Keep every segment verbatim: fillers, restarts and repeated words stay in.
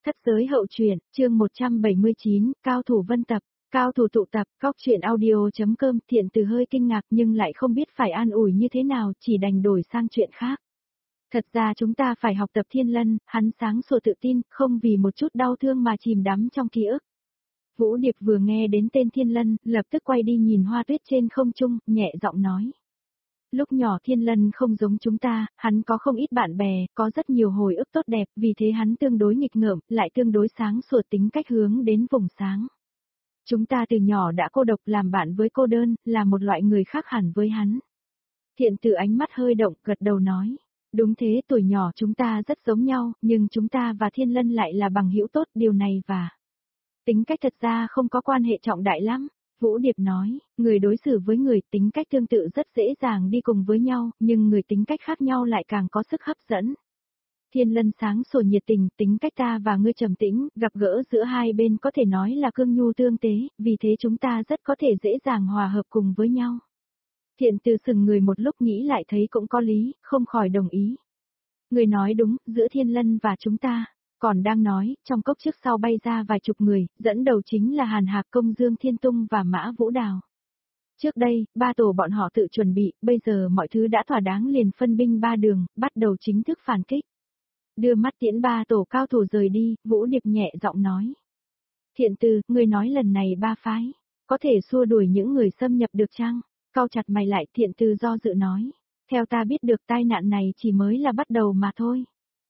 Thất giới hậu truyện, chương một trăm bảy mươi chín, cao thủ vân tập, cao thủ tụ tập, góc truyện audio.com. Thiện Từ hơi kinh ngạc nhưng lại không biết phải an ủi như thế nào, chỉ đành đổi sang chuyện khác. Thật ra chúng ta phải học tập Thiên Lân, hắn sáng sủa tự tin, không vì một chút đau thương mà chìm đắm trong ký ức. Vũ Điệp vừa nghe đến tên Thiên Lân, lập tức quay đi nhìn hoa tuyết trên không trung, nhẹ giọng nói. Lúc nhỏ Thiên Lân không giống chúng ta, hắn có không ít bạn bè, có rất nhiều hồi ức tốt đẹp, vì thế hắn tương đối nghịch ngợm, lại tương đối sáng sủa, tính cách hướng đến vùng sáng. Chúng ta từ nhỏ đã cô độc, làm bạn với cô đơn, là một loại người khác hẳn với hắn. Thiện Từ ánh mắt hơi động, gật đầu nói. Đúng thế, tuổi nhỏ chúng ta rất giống nhau, nhưng chúng ta và Thiên Lân lại là bằng hữu tốt, điều này và tính cách thật ra không có quan hệ trọng đại lắm. Vũ Điệp nói, người đối xử với người tính cách tương tự rất dễ dàng đi cùng với nhau, nhưng người tính cách khác nhau lại càng có sức hấp dẫn. Thiên Lân sáng sủa nhiệt tình, tính cách ta và ngươi trầm tĩnh, gặp gỡ giữa hai bên có thể nói là cương nhu tương tế, vì thế chúng ta rất có thể dễ dàng hòa hợp cùng với nhau. Thiện Từ sừng người một lúc nghĩ lại thấy cũng có lý, không khỏi đồng ý. Người nói đúng, giữa Thiên Lân và chúng ta. Còn đang nói, trong cốc trước sau bay ra vài chục người, dẫn đầu chính là Hàn Hạc, Công Dương Thiên Tung và Mã Vũ Đào. Trước đây, ba tổ bọn họ tự chuẩn bị, bây giờ mọi thứ đã thỏa đáng, liền phân binh ba đường, bắt đầu chính thức phản kích. Đưa mắt tiễn ba tổ cao thủ rời đi, Vũ Điệp nhẹ giọng nói. Thiện Từ, người nói lần này ba phái, có thể xua đuổi những người xâm nhập được chăng? Cau chặt mày lại, Thiện Từ do dự nói. Theo ta biết được tai nạn này chỉ mới là bắt đầu mà thôi.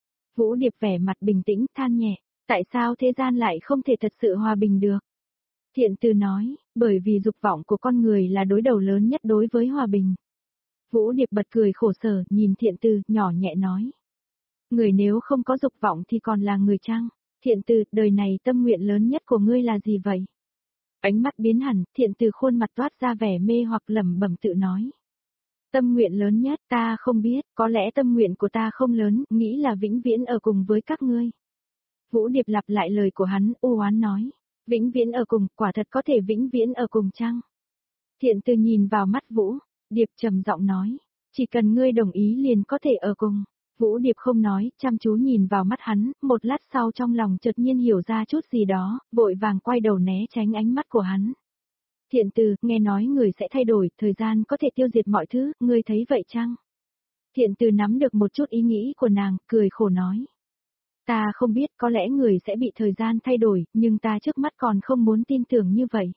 Vũ Điệp vẻ mặt bình tĩnh, than nhẹ, tại sao thế gian lại không thể thật sự hòa bình được? Thiện Từ nói, bởi vì dục vọng của con người là đối đầu lớn nhất đối với hòa bình. Vũ Điệp bật cười khổ sở, nhìn Thiện Từ, nhỏ nhẹ nói. Người nếu không có dục vọng thì còn là người chăng? Thiện Từ, đời này tâm nguyện lớn nhất của ngươi là gì vậy? Ánh mắt biến hẳn, Thiện Từ khuôn mặt toát ra vẻ mê hoặc lẩm bẩm tự nói. Tâm nguyện lớn nhất ta không biết, có lẽ tâm nguyện của ta không lớn, nghĩ là vĩnh viễn ở cùng với các ngươi. Vũ Điệp lặp lại lời của hắn, u oán nói. Vĩnh viễn ở cùng, quả thật có thể vĩnh viễn ở cùng chăng? Thiện Từ nhìn vào mắt Vũ Điệp trầm giọng nói. Chỉ cần ngươi đồng ý liền có thể ở cùng. Vũ Điệp không nói, chăm chú nhìn vào mắt hắn, một lát sau trong lòng chợt nhiên hiểu ra chút gì đó, vội vàng quay đầu né tránh ánh mắt của hắn. Thiện Từ, nghe nói người sẽ thay đổi, thời gian có thể tiêu diệt mọi thứ, ngươi thấy vậy chăng? Thiện Từ nắm được một chút ý nghĩ của nàng, cười khổ nói. Ta không biết, có lẽ người sẽ bị thời gian thay đổi, nhưng ta trước mắt còn không muốn tin tưởng như vậy.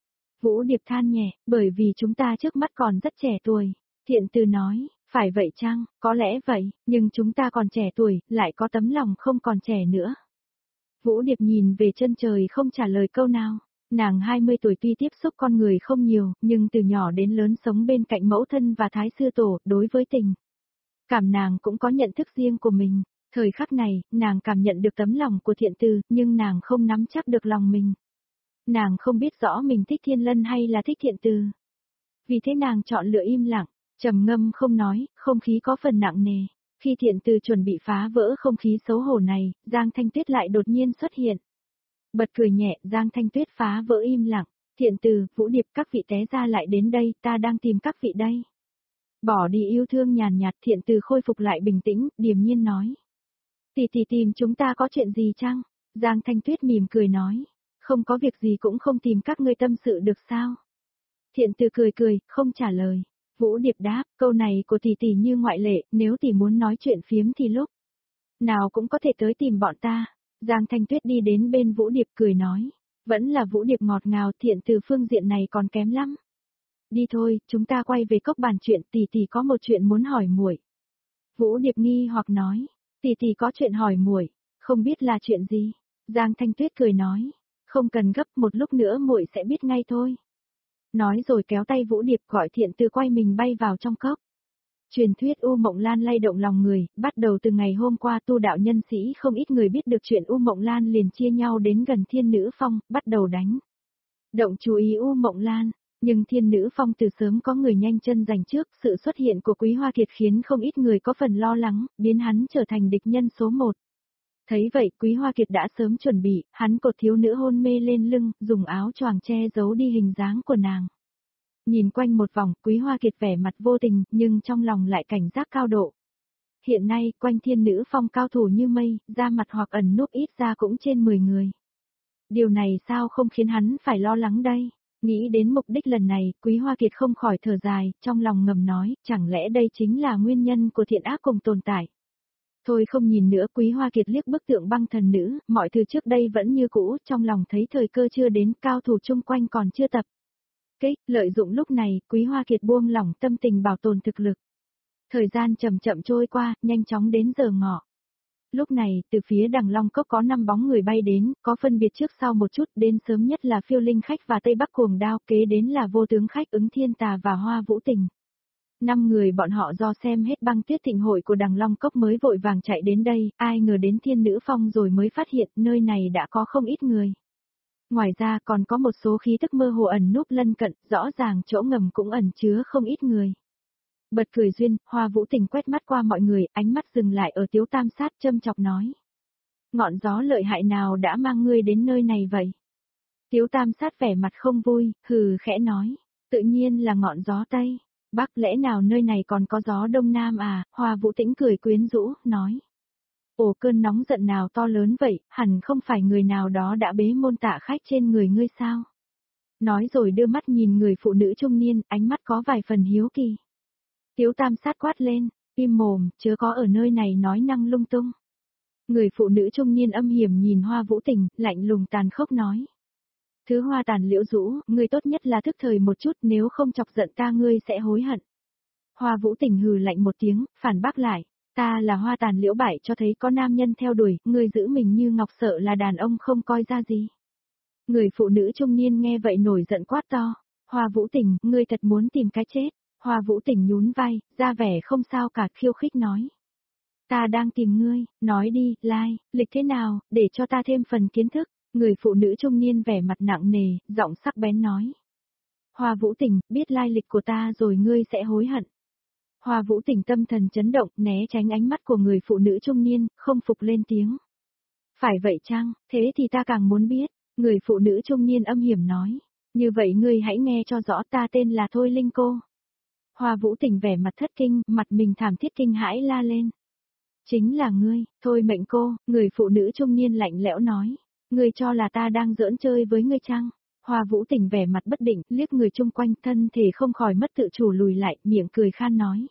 Vũ Điệp than nhẹ, bởi vì chúng ta trước mắt còn rất trẻ tuổi. Thiện Từ nói, phải vậy chăng, có lẽ vậy, nhưng chúng ta còn trẻ tuổi, lại có tấm lòng không còn trẻ nữa. Vũ Điệp nhìn về chân trời không trả lời câu nào. Nàng hai mươi tuổi tuy tiếp xúc con người không nhiều, nhưng từ nhỏ đến lớn sống bên cạnh mẫu thân và thái sư tổ, đối với tình cảm nàng cũng có nhận thức riêng của mình. Thời khắc này, nàng cảm nhận được tấm lòng của Thiện Từ, nhưng nàng không nắm chắc được lòng mình. Nàng không biết rõ mình thích Thiên Lân hay là thích Thiện Từ. Vì thế nàng chọn lựa im lặng, trầm ngâm không nói, không khí có phần nặng nề. Khi Thiện Từ chuẩn bị phá vỡ không khí xấu hổ này, Giang Thanh Tuyết lại đột nhiên xuất hiện. Bật cười nhẹ, Giang Thanh Tuyết phá vỡ im lặng. Thiện Từ, Vũ Điệp, các vị té ra lại đến đây, ta đang tìm các vị đây. Bỏ đi yêu thương nhàn nhạt, Thiện Từ khôi phục lại bình tĩnh, điềm nhiên nói. Tỷ tỷ tìm chúng ta có chuyện gì chăng? Giang Thanh Tuyết mỉm cười nói. Không có việc gì cũng không tìm các ngươi tâm sự được sao? Thiện Từ cười cười, không trả lời. Vũ Điệp đáp, câu này của tỷ tỷ như ngoại lệ, nếu tỷ muốn nói chuyện phiếm thì lúc nào cũng có thể tới tìm bọn ta. Giang Thanh Tuyết đi đến bên Vũ Điệp cười nói. Vẫn là Vũ Điệp ngọt ngào, Thiện Từ phương diện này còn kém lắm. Đi thôi, chúng ta quay về cốc bàn chuyện, tỷ tỷ có một chuyện muốn hỏi muội. Vũ Điệp nghi hoặc nói. Tỷ tỷ có chuyện hỏi muội, không biết là chuyện gì. Giang Thanh Tuyết cười nói. Không cần gấp, một lúc nữa muội sẽ biết ngay thôi. Nói rồi kéo tay Vũ Điệp gọi Thiện Từ quay mình bay vào trong cốc. Truyền thuyết U Mộng Lan lay động lòng người, bắt đầu từ ngày hôm qua tu đạo nhân sĩ không ít người biết được chuyện U Mộng Lan liền chia nhau đến gần Thiên Nữ Phong, bắt đầu đánh động chú ý U Mộng Lan, nhưng Thiên Nữ Phong từ sớm có người nhanh chân giành trước, sự xuất hiện của Quý Hoa Kiệt khiến không ít người có phần lo lắng, biến hắn trở thành địch nhân số một. Thấy vậy, Quý Hoa Kiệt đã sớm chuẩn bị, hắn cột thiếu nữ hôn mê lên lưng, dùng áo choàng che giấu đi hình dáng của nàng. Nhìn quanh một vòng, Quý Hoa Kiệt vẻ mặt vô tình, nhưng trong lòng lại cảnh giác cao độ. Hiện nay, quanh Thiên Nữ Phong cao thủ như mây, ra mặt hoặc ẩn núp ít ra cũng trên mười người. Điều này sao không khiến hắn phải lo lắng đây? Nghĩ đến mục đích lần này, Quý Hoa Kiệt không khỏi thở dài, trong lòng ngầm nói, chẳng lẽ đây chính là nguyên nhân của thiện ác cùng tồn tại. Thôi không nhìn nữa, Quý Hoa Kiệt liếc bức tượng băng thần nữ, mọi thứ trước đây vẫn như cũ, trong lòng thấy thời cơ chưa đến, cao thủ chung quanh còn chưa tập. Kích, lợi dụng lúc này, Quý Hoa Kiệt buông lỏng tâm tình bảo tồn thực lực. Thời gian chậm chậm trôi qua, nhanh chóng đến giờ ngọ. Lúc này, từ phía đằng Long Cốc có năm bóng người bay đến, có phân biệt trước sau một chút, đến sớm nhất là Phiêu Linh Khách và Tây Bắc Cuồng Đao, kế đến là Vô Tướng Khách, Ứng Thiên Tà và Hoa Vũ Tình. Năm người bọn họ do xem hết băng tuyết thịnh hội của đằng Long Cốc mới vội vàng chạy đến đây, ai ngờ đến Thiên Nữ Phong rồi mới phát hiện nơi này đã có không ít người. Ngoài ra còn có một số khí tức mơ hồ ẩn núp lân cận, rõ ràng chỗ ngầm cũng ẩn chứa không ít người. Bật cười duyên, Hoa Vũ Tình quét mắt qua mọi người, ánh mắt dừng lại ở Tiếu Tam Sát châm chọc nói. Ngọn gió lợi hại nào đã mang ngươi đến nơi này vậy? Tiếu Tam Sát vẻ mặt không vui, hừ khẽ nói. Tự nhiên là ngọn gió Tây. Bắc lẽ nào nơi này còn có gió Đông Nam à? Hoa Vũ Tĩnh cười quyến rũ, nói. Ồ cơn nóng giận nào to lớn vậy, hẳn không phải người nào đó đã bế môn tạ khách trên người ngươi sao? Nói rồi đưa mắt nhìn người phụ nữ trung niên, ánh mắt có vài phần hiếu kỳ. Tiếu Tam Sát quát lên, im mồm, chớ có ở nơi này nói năng lung tung. Người phụ nữ trung niên âm hiểm nhìn Hoa Vũ Tình, lạnh lùng tàn khốc nói. Thứ Hoa Tàn Liễu Dũ, ngươi tốt nhất là thức thời một chút, nếu không chọc giận ta ngươi sẽ hối hận. Hoa Vũ Tình hừ lạnh một tiếng, phản bác lại, ta là Hoa Tàn Liễu Bại cho thấy có nam nhân theo đuổi, ngươi giữ mình như ngọc sợ là đàn ông không coi ra gì. Người phụ nữ trung niên nghe vậy nổi giận quát to, Hoa Vũ Tình, ngươi thật muốn tìm cái chết. Hoa Vũ Tình nhún vai, ra vẻ không sao cả, khiêu khích nói. Ta đang tìm ngươi, nói đi, lai, like, lịch thế nào, để cho ta thêm phần kiến thức. Người phụ nữ trung niên vẻ mặt nặng nề, giọng sắc bén nói. Hoa Vũ Tình, biết lai lịch của ta rồi ngươi sẽ hối hận. Hoa Vũ Tình tâm thần chấn động, né tránh ánh mắt của người phụ nữ trung niên, không phục lên tiếng. Phải vậy chăng, thế thì ta càng muốn biết. Người phụ nữ trung niên âm hiểm nói. Như vậy ngươi hãy nghe cho rõ, ta tên là Thôi Linh Cô. Hoa Vũ Tình vẻ mặt thất kinh, mặt mình thảm thiết kinh hãi la lên. Chính là ngươi, Thôi Mệnh Cô, người phụ nữ trung niên lạnh lẽo nói. Ngươi cho là ta đang giỡn chơi với ngươi chăng? Hoa Vũ Tình vẻ mặt bất định, liếc người chung quanh, thân thể không khỏi mất tự chủ lùi lại, miệng cười khan nói.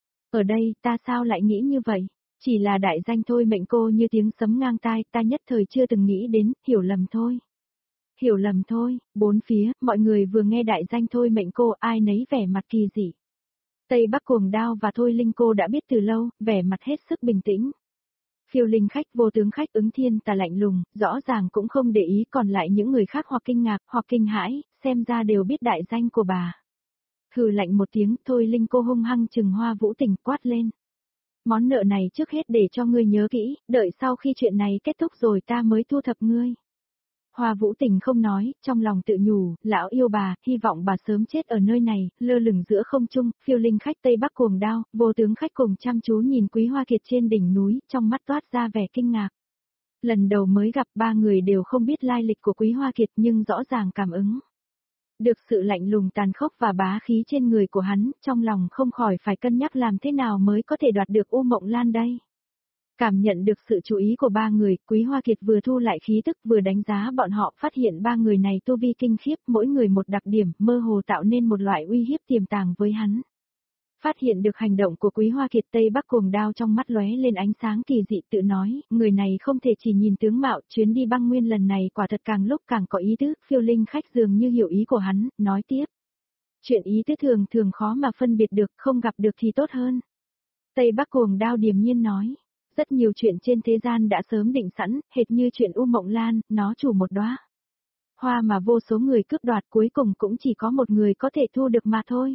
Ở đây, ta sao lại nghĩ như vậy? Chỉ là đại danh Thôi Mệnh Cô như tiếng sấm ngang tai, ta nhất thời chưa từng nghĩ đến, hiểu lầm thôi. Hiểu lầm thôi, bốn phía, mọi người vừa nghe đại danh Thôi Mệnh Cô, ai nấy vẻ mặt kỳ dị. Tây Bắc Cuồng Đao và Thôi Linh Cô đã biết từ lâu, vẻ mặt hết sức bình tĩnh. Phiêu Linh Khách, Vô Tướng Khách, Ứng Thiên Tà lạnh lùng, rõ ràng cũng không để ý, còn lại những người khác hoặc kinh ngạc, hoặc kinh hãi, xem ra đều biết đại danh của bà. Hừ lạnh một tiếng, Thôi Linh Cô hung hăng trừng Hoa Vũ Tình quát lên. Món nợ này trước hết để cho ngươi nhớ kỹ, đợi sau khi chuyện này kết thúc rồi ta mới thu thập ngươi. Hoa Vũ Tình không nói, trong lòng tự nhủ, lão yêu bà, hy vọng bà sớm chết ở nơi này, lơ lửng giữa không trung. Phiêu Linh Khách Tây Bắc Cuồng Đao, Vô Tướng Khách cùng chăm chú nhìn Quý Hoa Kiệt trên đỉnh núi, trong mắt toát ra vẻ kinh ngạc. Lần đầu mới gặp ba người đều không biết lai lịch của Quý Hoa Kiệt nhưng rõ ràng cảm ứng. Được sự lạnh lùng tàn khốc và bá khí trên người của hắn, trong lòng không khỏi phải cân nhắc làm thế nào mới có thể đoạt được U Mộng Lan đây. Cảm nhận được sự chú ý của ba người, Quý Hoa Kiệt vừa thu lại khí tức vừa đánh giá bọn họ, phát hiện ba người này tu vi kinh khiếp, mỗi người một đặc điểm, mơ hồ tạo nên một loại uy hiếp tiềm tàng với hắn. Phát hiện được hành động của Quý Hoa Kiệt, Tây Bắc Cuồng Đao trong mắt lóe lên ánh sáng kỳ dị, tự nói, người này không thể chỉ nhìn tướng mạo, chuyến đi băng nguyên lần này quả thật càng lúc càng có ý tứ. Phiêu Linh Khách dường như hiểu ý của hắn, nói tiếp. Chuyện ý tứ thường thường khó mà phân biệt được, không gặp được thì tốt hơn. Tây Bắc Cuồng Đao điềm nhiên nói. Rất nhiều chuyện trên thế gian đã sớm định sẵn, hệt như chuyện U Mộng Lan, nó chủ một đóa hoa mà vô số người cướp đoạt, cuối cùng cũng chỉ có một người có thể thu được mà thôi.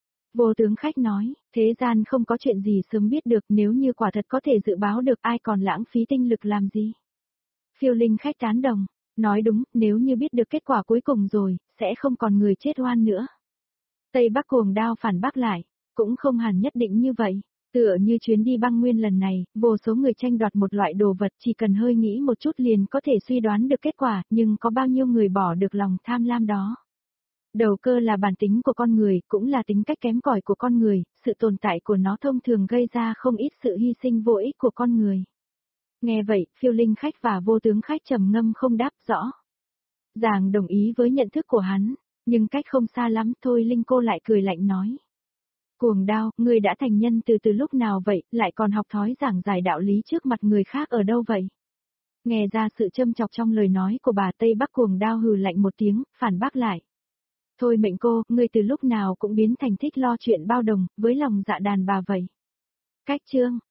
Vô Tướng Khách nói, thế gian không có chuyện gì sớm biết được, nếu như quả thật có thể dự báo được, ai còn lãng phí tinh lực làm gì. Phiêu Linh Khách tán đồng, nói đúng, nếu như biết được kết quả cuối cùng rồi, sẽ không còn người chết oan nữa. Tây Bắc Cuồng Đao phản bác lại, cũng không hẳn nhất định như vậy. Tựa như chuyến đi băng nguyên lần này, vô số người tranh đoạt một loại đồ vật, chỉ cần hơi nghĩ một chút liền có thể suy đoán được kết quả, nhưng có bao nhiêu người bỏ được lòng tham lam đó. Đầu cơ là bản tính của con người, cũng là tính cách kém cỏi của con người, sự tồn tại của nó thông thường gây ra không ít sự hy sinh vô ích của con người. Nghe vậy, phiêu linh khách và vô tướng khách trầm ngâm không đáp rõ. Giàng đồng ý với nhận thức của hắn, nhưng cách không xa lắm thôi Linh cô lại cười lạnh nói. Cuồng Đao, ngươi đã thành nhân từ từ lúc nào vậy, lại còn học thói giảng giải đạo lý trước mặt người khác ở đâu vậy? Nghe ra sự châm chọc trong lời nói của bà Tây Bắc Cuồng Đao hừ lạnh một tiếng, phản bác lại. Thôi mệnh cô, ngươi từ lúc nào cũng biến thành thích lo chuyện bao đồng, với lòng dạ đàn bà vậy. Cách chương